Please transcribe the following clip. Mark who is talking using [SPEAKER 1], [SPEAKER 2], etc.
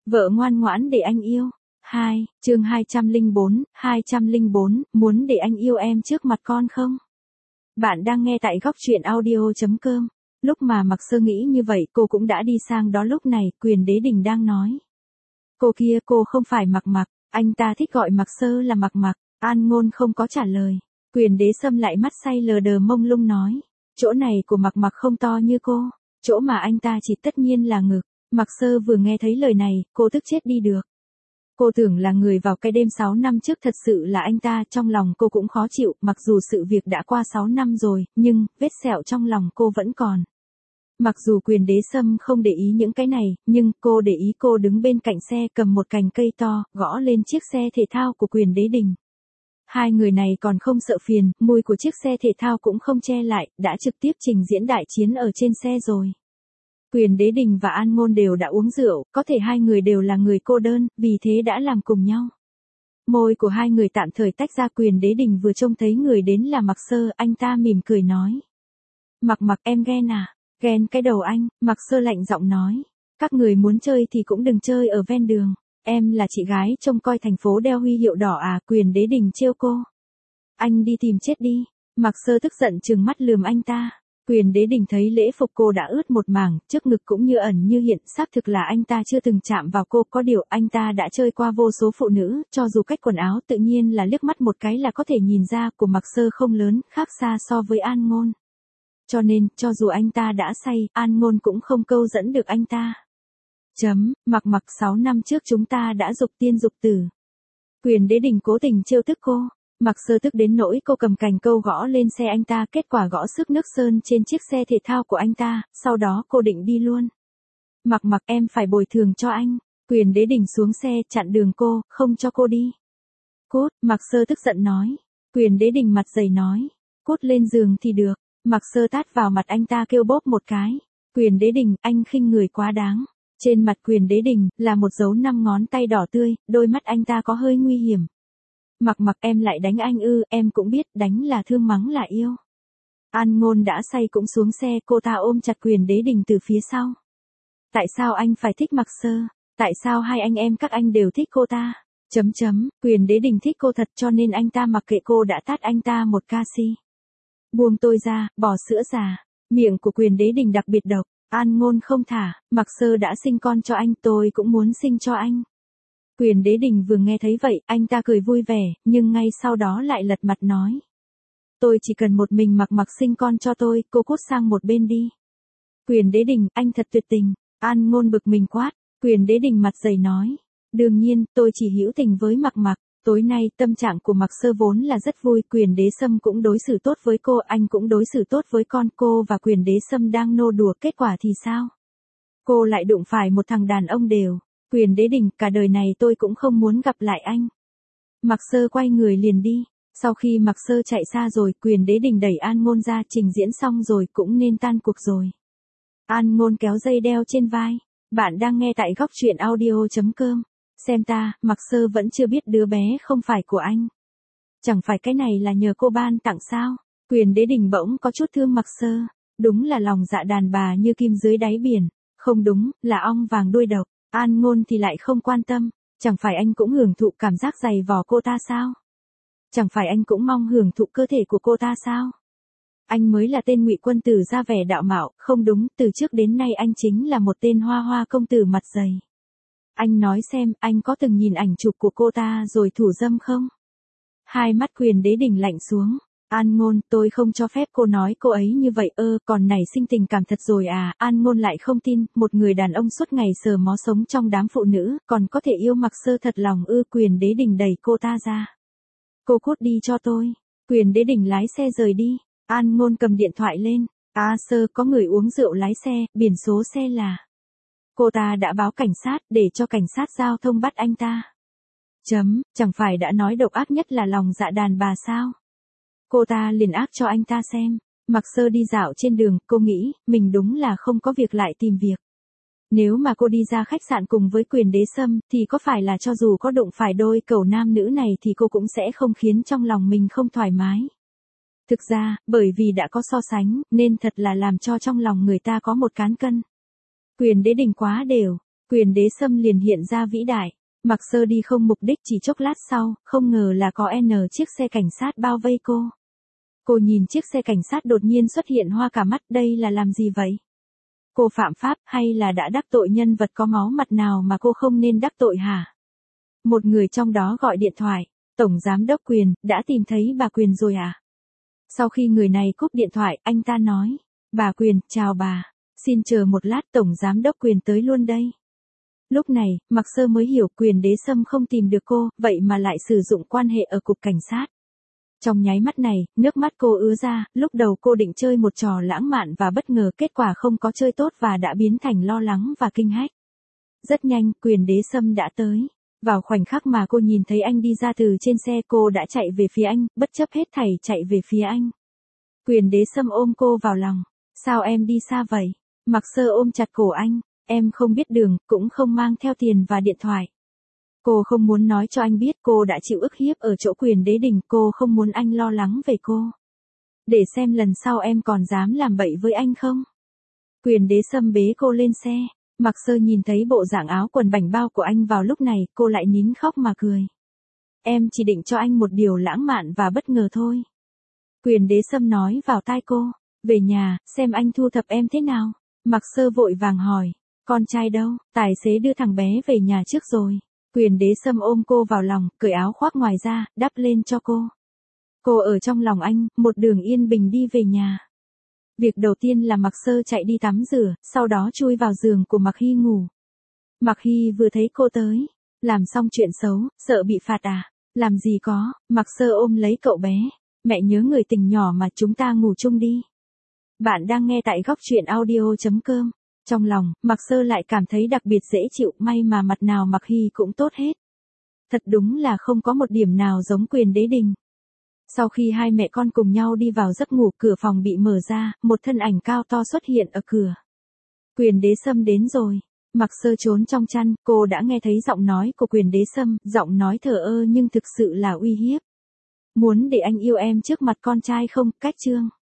[SPEAKER 1] Vợ ngoan ngoãn để anh yêu. 2, chương 204, muốn để anh yêu em trước mặt con không? Bạn đang nghe tại góc truyện audio.com. Lúc mà Mạc Sơ nghĩ như vậy cô cũng đã đi sang đó lúc này, Quyền Đế Đình đang nói. Cô kia cô không phải Mạc Mạc, anh ta thích gọi Mạc Sơ là Mạc Mạc. An Ngôn không có trả lời. Quyền Đế Sâm lại mắt say lờ đờ mông lung nói. Chỗ này của Mạc Mạc không to như cô, chỗ mà anh ta chỉ tất nhiên là ngực. Mạc Sơ vừa nghe thấy lời này, cô tức chết đi được. Cô tưởng là người vào cái đêm 6 năm trước thật sự là anh ta, trong lòng cô cũng khó chịu, mặc dù sự việc đã qua 6 năm rồi, nhưng, vết sẹo trong lòng cô vẫn còn. Mặc dù Quyền Đế Sâm không để ý những cái này, nhưng cô để ý cô đứng bên cạnh xe cầm một cành cây to, gõ lên chiếc xe thể thao của Quyền Đế Đình. Hai người này còn không sợ phiền, mùi của chiếc xe thể thao cũng không che lại, đã trực tiếp trình diễn đại chiến ở trên xe rồi. Quyền Đế Đình và An Ngôn đều đã uống rượu, có thể hai người đều là người cô đơn, vì thế đã làm cùng nhau. Môi của hai người tạm thời tách ra. Quyền Đế Đình vừa trông thấy người đến là Mạc Sơ, anh ta mỉm cười nói. Mạc Mạc em ghen à? Ghen cái đầu anh, Mạc Sơ lạnh giọng nói. Các người muốn chơi thì cũng đừng chơi ở ven đường. Em là chị gái trông coi thành phố đeo huy hiệu đỏ à? Quyền Đế Đình trêu cô. Anh đi tìm chết đi. Mạc Sơ tức giận trừng mắt lườm anh ta. Quyền Đế Đình thấy lễ phục cô đã ướt một mảng, trước ngực cũng như ẩn như hiện, xác thực là anh ta chưa từng chạm vào cô, có điều anh ta đã chơi qua vô số phụ nữ, cho dù cách quần áo tự nhiên là liếc mắt một cái là có thể nhìn ra, của Mạc Sơ không lớn, khác xa so với An Ngôn. Cho nên, cho dù anh ta đã say, An Ngôn cũng không câu dẫn được anh ta. Mạc Mạc 6 năm trước chúng ta đã dục tiên dục tử. Quyền Đế Đình cố tình trêu tức cô. Mạc Sơ tức đến nỗi cô cầm cành câu gõ lên xe anh ta, kết quả gõ xước nước sơn trên chiếc xe thể thao của anh ta, sau đó cô định đi luôn. Mạc Mạc em phải bồi thường cho anh. Quyền Đế Đình xuống xe chặn đường cô, không cho cô đi. Cút, Mạc Sơ tức giận nói. Quyền Đế Đình mặt dày nói. Cút lên giường thì được. Mạc Sơ tát vào mặt anh ta kêu bóp một cái. Quyền Đế Đình, anh khinh người quá đáng. Trên mặt Quyền Đế Đình là một dấu 5 ngón tay đỏ tươi, đôi mắt anh ta có hơi nguy hiểm. Mạc Mạc em lại đánh anh ư? Em cũng biết đánh là thương mắng là yêu. An Ngôn đã say cũng xuống xe, cô ta ôm chặt Quyền Đế Đình từ phía sau. Tại sao anh phải thích Mạc Sơ? Tại sao hai anh em các anh đều thích cô ta? Quyền Đế Đình thích cô thật cho nên anh ta mặc kệ cô đã tát anh ta một casi. Buông tôi ra, bỏ sữa già. Miệng của Quyền Đế Đình đặc biệt độc. An Ngôn không thả, Mạc Sơ đã sinh con cho anh, tôi cũng muốn sinh cho anh. Quyền Đế Đình vừa nghe thấy vậy, anh ta cười vui vẻ, nhưng ngay sau đó lại lật mặt nói. Tôi chỉ cần một mình Mạc Mạc sinh con cho tôi, cô cút sang một bên đi. Quyền Đế Đình, anh thật tuyệt tình. An Ngôn bực mình quát. Quyền Đế Đình mặt dày nói. Đương nhiên, tôi chỉ hữu tình với Mạc Mạc. Tối nay, tâm trạng của Mạc Sơ vốn là rất vui, Quyền Đế Sâm cũng đối xử tốt với cô, anh cũng đối xử tốt với con cô và Quyền Đế Sâm đang nô đùa, kết quả thì sao? Cô lại đụng phải một thằng đàn ông đều. Quyền Đế Đình, cả đời này tôi cũng không muốn gặp lại anh. Mạc Sơ quay người liền đi. Sau khi Mạc Sơ chạy xa rồi, Quyền Đế Đình đẩy An Ngôn ra, trình diễn xong rồi cũng nên tan cuộc rồi. An Ngôn kéo dây đeo trên vai. Bạn đang nghe tại góc truyện audio.com. Xem ta, Mạc Sơ vẫn chưa biết đứa bé không phải của anh. Chẳng phải cái này là nhờ cô ban tặng sao? Quyền Đế Đình bỗng có chút thương Mạc Sơ. Đúng là lòng dạ đàn bà như kim dưới đáy biển. Không đúng, là ong vàng đuôi độc. An Ngôn thì lại không quan tâm. Chẳng phải anh cũng hưởng thụ cảm giác giày vò cô ta sao? Chẳng phải anh cũng mong hưởng thụ cơ thể của cô ta sao? Anh mới là tên ngụy quân tử ra vẻ đạo mạo, không đúng, từ trước đến nay anh chính là một tên hoa hoa công tử mặt dày. Anh nói xem, anh có từng nhìn ảnh chụp của cô ta rồi thủ dâm không? Hai mắt Quyền Đế Đình lạnh xuống. An Ngôn, tôi không cho phép cô nói cô ấy như vậy, còn nảy sinh tình cảm thật rồi à? An Ngôn lại không tin, một người đàn ông suốt ngày sờ mó sống trong đám phụ nữ, còn có thể yêu Mạc Sơ thật lòng ư? Quyền Đế Đình đẩy cô ta ra. Cô cút đi cho tôi. Quyền Đế Đình lái xe rời đi. An Ngôn cầm điện thoại lên. Sơ, có người uống rượu lái xe, biển số xe là. Cô ta đã báo cảnh sát, để cho cảnh sát giao thông bắt anh ta. Chẳng phải đã nói độc ác nhất là lòng dạ đàn bà sao? Cô ta liền ác cho anh ta xem. Mạc Sơ đi dạo trên đường, cô nghĩ, mình đúng là không có việc lại tìm việc. Nếu mà cô đi ra khách sạn cùng với Quyền Đế Sâm, thì có phải là cho dù có đụng phải đôi cẩu nam nữ này thì cô cũng sẽ không khiến trong lòng mình không thoải mái. Thực ra, bởi vì đã có so sánh, nên thật là làm cho trong lòng người ta có một cán cân. Quyền Đế Đình quá đều. Quyền đế sâm liền hiện ra vĩ đại. Mặc Sơ đi không mục đích chỉ chốc lát sau, không ngờ là có chiếc xe cảnh sát bao vây cô. Cô nhìn chiếc xe cảnh sát đột nhiên xuất hiện hoa cả mắt, đây là làm gì vậy? Cô phạm pháp hay là đã đắc tội nhân vật có máu mặt nào mà cô không nên đắc tội hả? Một người trong đó gọi điện thoại, Tổng Giám đốc Quyền, đã tìm thấy bà Quyền rồi à? Sau khi người này cúp điện thoại, anh ta nói, bà Quyền, chào bà, xin chờ một lát Tổng Giám đốc Quyền tới luôn đây. Lúc này, Mặc Sơ mới hiểu Quyền đế sâm không tìm được cô, vậy mà lại sử dụng quan hệ ở cục cảnh sát. Trong nháy mắt này, nước mắt cô ứa ra, lúc đầu cô định chơi một trò lãng mạn và bất ngờ kết quả không có chơi tốt và đã biến thành lo lắng và kinh hách. Rất nhanh, Quyền đế sâm đã tới. Vào khoảnh khắc mà cô nhìn thấy anh đi ra từ trên xe cô đã chạy về phía anh, bất chấp hết thảy chạy về phía anh. Quyền đế sâm ôm cô vào lòng. Sao em đi xa vậy? Mặc Sơ ôm chặt cổ anh. Em không biết đường, cũng không mang theo tiền và điện thoại. Cô không muốn nói cho anh biết cô đã chịu ức hiếp ở chỗ Quyền đế đình, cô không muốn anh lo lắng về cô. Để xem lần sau em còn dám làm bậy với anh không? Quyền đế sâm bế cô lên xe. Mặc Sơ nhìn thấy bộ dạng áo quần bảnh bao của anh vào lúc này, cô lại nín khóc mà cười. Em chỉ định cho anh một điều lãng mạn và bất ngờ thôi. Quyền đế sâm nói vào tai cô. Về nhà, xem anh thu thập em thế nào. Mặc Sơ vội vàng hỏi. Con trai đâu? Tài xế đưa thằng bé về nhà trước rồi. Quyền đế sâm ôm cô vào lòng, cởi áo khoác ngoài ra, đắp lên cho cô. Cô ở trong lòng anh, một đường yên bình đi về nhà. Việc đầu tiên là Mặc Sơ chạy đi tắm rửa, sau đó chui vào giường của Mặc Hy ngủ. Mặc Hy vừa thấy cô tới, làm xong chuyện xấu, sợ bị phạt à? Làm gì có, Mặc Sơ ôm lấy cậu bé. Mẹ nhớ người tình nhỏ mà, chúng ta ngủ chung đi. Bạn đang nghe tại góc truyện audio.com. Trong lòng, Mặc Sơ lại cảm thấy đặc biệt dễ chịu, may mà mặt nào Mặc Hy cũng tốt hết. Thật đúng là không có một điểm nào giống Quyền đế đình. Sau khi hai mẹ con cùng nhau đi vào giấc ngủ, cửa phòng bị mở ra, một thân ảnh cao to xuất hiện ở cửa. Quyền đế sâm đến rồi. Mặc Sơ trốn trong chăn, cô đã nghe thấy giọng nói của Quyền đế sâm, giọng nói thờ ơ nhưng thực sự là uy hiếp. Muốn để anh yêu em trước mặt con trai không? Cách chương.